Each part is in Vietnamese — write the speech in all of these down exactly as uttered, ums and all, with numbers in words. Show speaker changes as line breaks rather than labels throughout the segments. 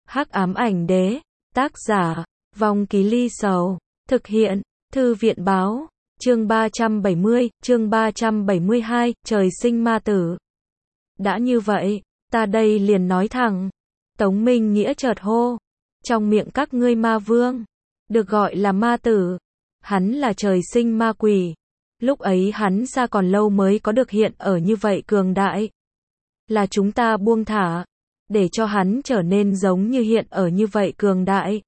Hắc ám ảnh đế, tác giả, Vong Ký Ly Sầu, thực hiện, Thư viện báo, chương ba trăm bảy mươi, chương ba trăm bảy mươi hai, trời sinh ma tử. Đã như vậy, ta đây liền nói thẳng. Tống Minh Nghĩa chợt hô, trong miệng các ngươi ma vương, được gọi là ma tử. Hắn là trời sinh ma quỷ. Lúc ấy hắn xa còn lâu mới có được hiện ở như vậy cường đại. Là chúng ta buông thả, để cho hắn trở nên giống như hiện ở như vậy cường đại.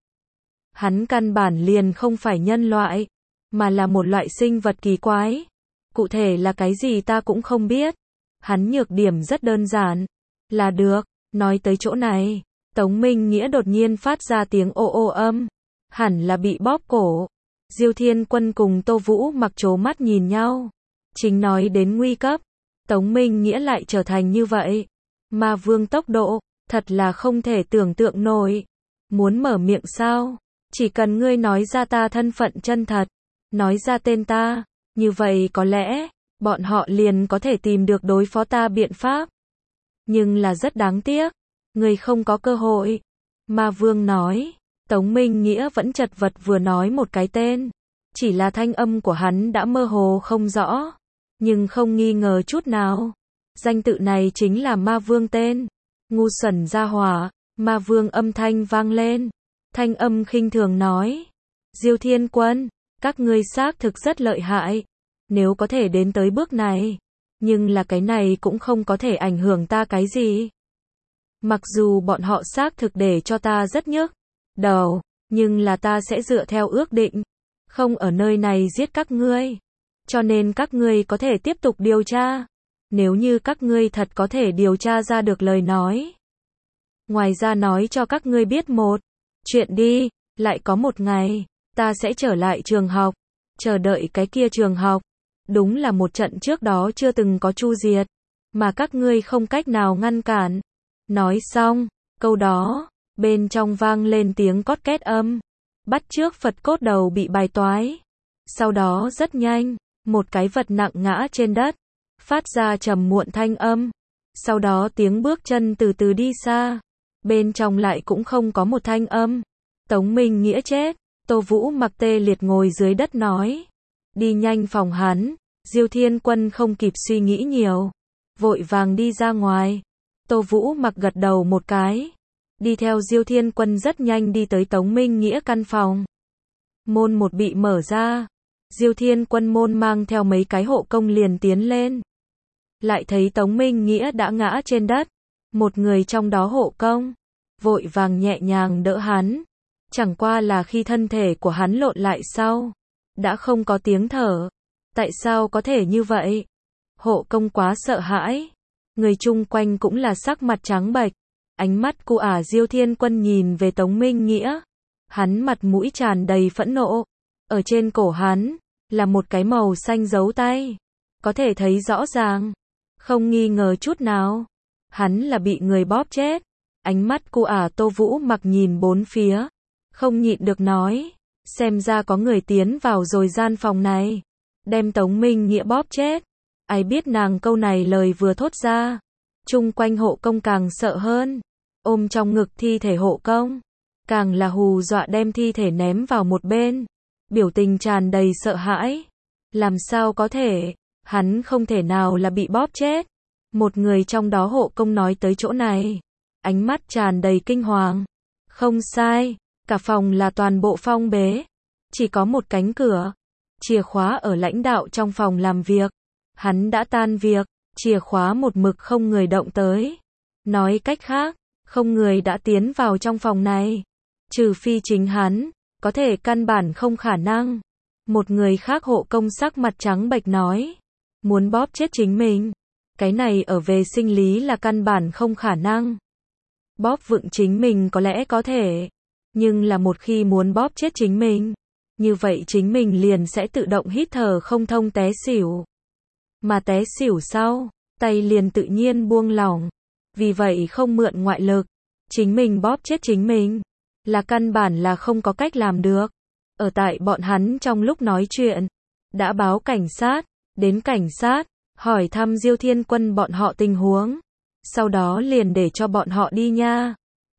Hắn căn bản liền không phải nhân loại, mà là một loại sinh vật kỳ quái. Cụ thể là cái gì ta cũng không biết. Hắn nhược điểm rất đơn giản. Là được, nói tới chỗ này, Tống Minh Nghĩa đột nhiên phát ra tiếng ô ô âm. Hẳn là bị bóp cổ. Diêu Thiên Quân cùng Tô Vũ Mặc trố mắt nhìn nhau. Chính nói đến nguy cấp, Tống Minh Nghĩa lại trở thành như vậy. Ma vương tốc độ, thật là không thể tưởng tượng nổi. Muốn mở miệng sao? Chỉ cần ngươi nói ra ta thân phận chân thật, nói ra tên ta, như vậy có lẽ, bọn họ liền có thể tìm được đối phó ta biện pháp. Nhưng là rất đáng tiếc, ngươi không có cơ hội. Ma vương nói, Tống Minh Nghĩa vẫn chật vật vừa nói một cái tên. Chỉ là thanh âm của hắn đã mơ hồ không rõ, nhưng không nghi ngờ chút nào. Danh tự này chính là ma vương tên. Ngu xuẩn gia hỏa, ma vương âm thanh vang lên. Thanh âm khinh thường nói, Diêu Thiên Quân, các ngươi xác thực rất lợi hại, nếu có thể đến tới bước này, nhưng là cái này cũng không có thể ảnh hưởng ta cái gì. Mặc dù bọn họ xác thực để cho ta rất nhức đầu, nhưng là ta sẽ dựa theo ước định, không ở nơi này giết các ngươi, cho nên các ngươi có thể tiếp tục điều tra, nếu như các ngươi thật có thể điều tra ra được lời nói. Ngoài ra nói cho các ngươi biết một chuyện đi, lại có một ngày, ta sẽ trở lại trường học, chờ đợi cái kia trường học. Đúng là một trận trước đó chưa từng có chu diệt, mà các ngươi không cách nào ngăn cản. Nói xong, câu đó, bên trong vang lên tiếng cót két âm, bắt chước Phật cốt đầu bị bài toái. Sau đó rất nhanh, một cái vật nặng ngã trên đất, phát ra trầm muộn thanh âm. Sau đó tiếng bước chân từ từ đi xa. Bên trong lại cũng không có một thanh âm. Tống Minh Nghĩa chết. Tô Vũ Mặc tê liệt ngồi dưới đất nói. Đi nhanh phòng hắn. Diêu Thiên Quân không kịp suy nghĩ nhiều, vội vàng đi ra ngoài. Tô Vũ Mặc gật đầu một cái, đi theo Diêu Thiên Quân rất nhanh đi tới Tống Minh Nghĩa căn phòng. Môn một bị mở ra. Diêu Thiên Quân môn mang theo mấy cái hộ công liền tiến lên. Lại thấy Tống Minh Nghĩa đã ngã trên đất. Một người trong đó hộ công vội vàng nhẹ nhàng đỡ hắn. Chẳng qua là khi thân thể của hắn lộn lại sau, đã không có tiếng thở. Tại sao có thể như vậy? Hộ công quá sợ hãi. Người chung quanh cũng là sắc mặt trắng bệch. Ánh mắt cu ả Diêu Thiên Quân nhìn về Tống Minh Nghĩa. Hắn mặt mũi tràn đầy phẫn nộ. Ở trên cổ hắn là một cái màu xanh dấu tay. Có thể thấy rõ ràng, không nghi ngờ chút nào, hắn là bị người bóp chết. Ánh mắt cu ả Tô Vũ Mặc nhìn bốn phía, không nhịn được nói, xem ra có người tiến vào rồi gian phòng này, đem Tống Minh Nghĩa bóp chết. Ai biết nàng câu này lời vừa thốt ra, chung quanh hộ công càng sợ hơn, ôm trong ngực thi thể hộ công, càng là hù dọa đem thi thể ném vào một bên, biểu tình tràn đầy sợ hãi. Làm sao có thể, hắn không thể nào là bị bóp chết. Một người trong đó hộ công nói tới chỗ này, ánh mắt tràn đầy kinh hoàng. Không sai, cả phòng là toàn bộ phong bế, chỉ có một cánh cửa, chìa khóa ở lãnh đạo trong phòng làm việc. Hắn đã tan việc, chìa khóa một mực không người động tới. Nói cách khác, không người đã tiến vào trong phòng này, trừ phi chính hắn, có thể căn bản không khả năng. Một người khác hộ công sắc mặt trắng bệch nói, muốn bóp chết chính mình, cái này ở về sinh lý là căn bản không khả năng. Bóp vựng chính mình có lẽ có thể, nhưng là một khi muốn bóp chết chính mình, như vậy chính mình liền sẽ tự động hít thở không thông té xỉu. Mà té xỉu sau, tay liền tự nhiên buông lỏng. Vì vậy không mượn ngoại lực, chính mình bóp chết chính mình, là căn bản là không có cách làm được. Ở tại bọn hắn trong lúc nói chuyện, đã báo cảnh sát, đến cảnh sát, hỏi thăm Diêu Thiên Quân bọn họ tình huống. Sau đó liền để cho bọn họ đi nha.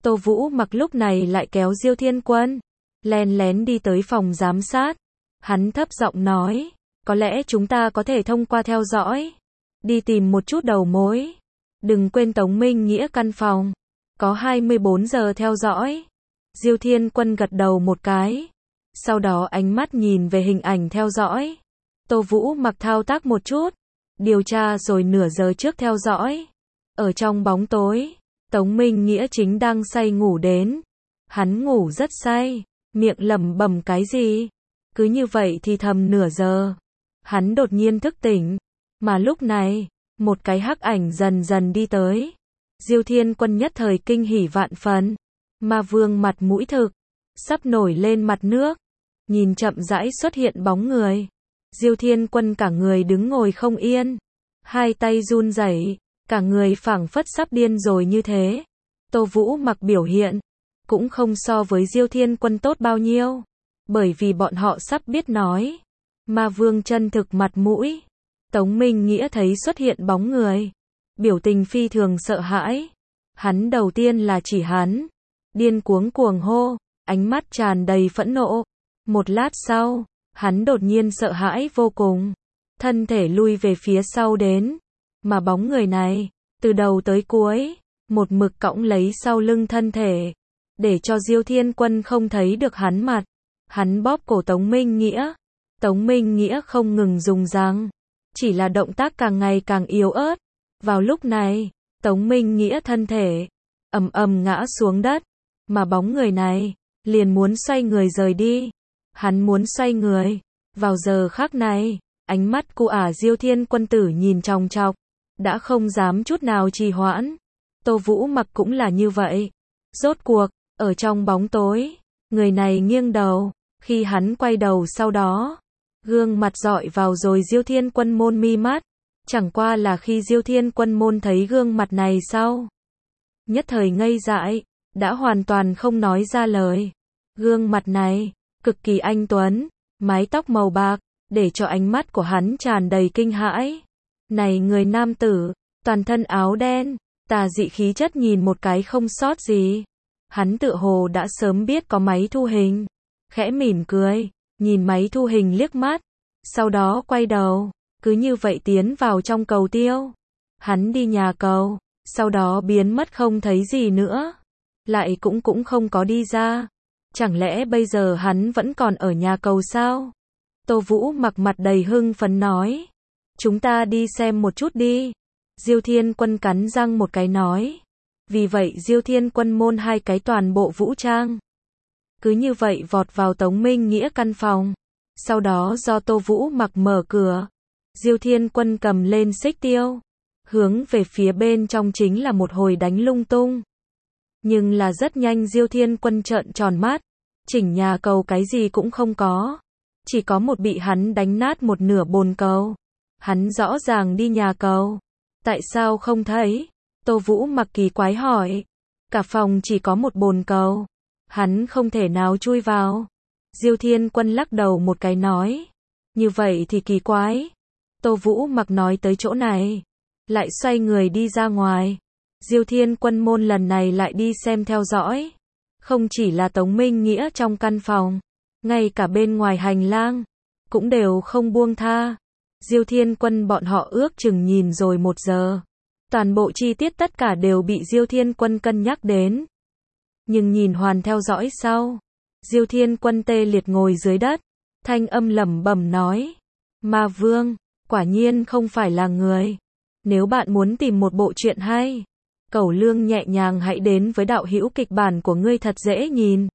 Tô Vũ Mặc lúc này lại kéo Diêu Thiên Quân, len lén đi tới phòng giám sát. Hắn thấp giọng nói, có lẽ chúng ta có thể thông qua theo dõi, đi tìm một chút đầu mối. Đừng quên Tống Minh Nghĩa căn phòng, có hai mươi bốn giờ theo dõi. Diêu Thiên Quân gật đầu một cái, sau đó ánh mắt nhìn về hình ảnh theo dõi. Tô Vũ Mặc thao tác một chút, điều tra rồi nửa giờ trước theo dõi. Ở trong bóng tối, Tống Minh Nghĩa chính đang say ngủ đến. Hắn ngủ rất say, miệng lẩm bẩm cái gì. Cứ như vậy thì thầm nửa giờ, hắn đột nhiên thức tỉnh. Mà lúc này, một cái hắc ảnh dần dần đi tới. Diêu Thiên Quân nhất thời kinh hỉ vạn phần. Ma Vương mặt mũi thực, sắp nổi lên mặt nước. Nhìn chậm rãi xuất hiện bóng người. Diêu Thiên Quân cả người đứng ngồi không yên. Hai tay run rẩy, cả người phảng phất sắp điên rồi như thế. Tô Vũ Mặc biểu hiện, cũng không so với Diêu Thiên Quân tốt bao nhiêu. Bởi vì bọn họ sắp biết nói. Ma Vương chân thực mặt mũi. Tống Minh Nghĩa thấy xuất hiện bóng người, biểu tình phi thường sợ hãi. Hắn đầu tiên là chỉ hắn, điên cuống cuồng hô, ánh mắt tràn đầy phẫn nộ. Một lát sau, hắn đột nhiên sợ hãi vô cùng, thân thể lui về phía sau đến. Mà bóng người này, từ đầu tới cuối, một mực cõng lấy sau lưng thân thể, để cho Diêu Thiên Quân không thấy được hắn mặt. Hắn bóp cổ Tống Minh Nghĩa. Tống Minh Nghĩa không ngừng dùng răng, chỉ là động tác càng ngày càng yếu ớt. Vào lúc này, Tống Minh Nghĩa thân thể ầm ầm ngã xuống đất, mà bóng người này liền muốn xoay người rời đi. Hắn muốn xoay người. Vào giờ khắc này, ánh mắt cu ả Diêu Thiên Quân tử nhìn chòng chọc, đã không dám chút nào trì hoãn. Tô Vũ Mặc cũng là như vậy. Rốt cuộc, ở trong bóng tối, người này nghiêng đầu. Khi hắn quay đầu sau đó, gương mặt dọi vào rồi Diêu Thiên Quân môn mi mắt. Chẳng qua là khi Diêu Thiên Quân môn thấy gương mặt này sau, nhất thời ngây dại, đã hoàn toàn không nói ra lời. Gương mặt này, cực kỳ anh tuấn, mái tóc màu bạc, để cho ánh mắt của hắn tràn đầy kinh hãi. Này người nam tử, toàn thân áo đen, tà dị khí chất nhìn một cái không sót gì. Hắn tự hồ đã sớm biết có máy thu hình. Khẽ mỉm cười, nhìn máy thu hình liếc mắt, sau đó quay đầu, cứ như vậy tiến vào trong cầu tiêu. Hắn đi nhà cầu, sau đó biến mất không thấy gì nữa, lại cũng cũng không có đi ra. Chẳng lẽ bây giờ hắn vẫn còn ở nhà cầu sao? Tô Vũ Mặc mặt đầy hưng phấn nói, chúng ta đi xem một chút đi. Diêu Thiên Quân cắn răng một cái nói. Vì vậy Diêu Thiên Quân môn hai cái toàn bộ vũ trang, cứ như vậy vọt vào Tống Minh Nghĩa căn phòng. Sau đó do Tô Vũ Mặc mở cửa, Diêu Thiên Quân cầm lên xích tiêu, hướng về phía bên trong chính là một hồi đánh lung tung. Nhưng là rất nhanh Diêu Thiên Quân trợn tròn mắt, chỉnh nhà cầu cái gì cũng không có, chỉ có một bị hắn đánh nát một nửa bồn cầu. Hắn rõ ràng đi nhà cầu, tại sao không thấy? Tô Vũ Mặc kỳ quái hỏi. Cả phòng chỉ có một bồn cầu, hắn không thể nào chui vào. Diêu Thiên Quân lắc đầu một cái nói, như vậy thì kỳ quái. Tô Vũ Mặc nói tới chỗ này, lại xoay người đi ra ngoài. Diêu Thiên Quân môn lần này lại đi xem theo dõi. Không chỉ là Tống Minh Nghĩa trong căn phòng, ngay cả bên ngoài hành lang, cũng đều không buông tha. Diêu Thiên Quân bọn họ ước chừng nhìn rồi một giờ. Toàn bộ chi tiết tất cả đều bị Diêu Thiên Quân cân nhắc đến. Nhưng nhìn hoàn theo dõi sau, Diêu Thiên Quân tê liệt ngồi dưới đất, thanh âm lẩm bẩm nói, Ma Vương, quả nhiên không phải là người. Nếu bạn muốn tìm một bộ truyện hay, Cẩu Lương nhẹ nhàng hãy đến với đạo hữu kịch bản của ngươi thật dễ nhìn.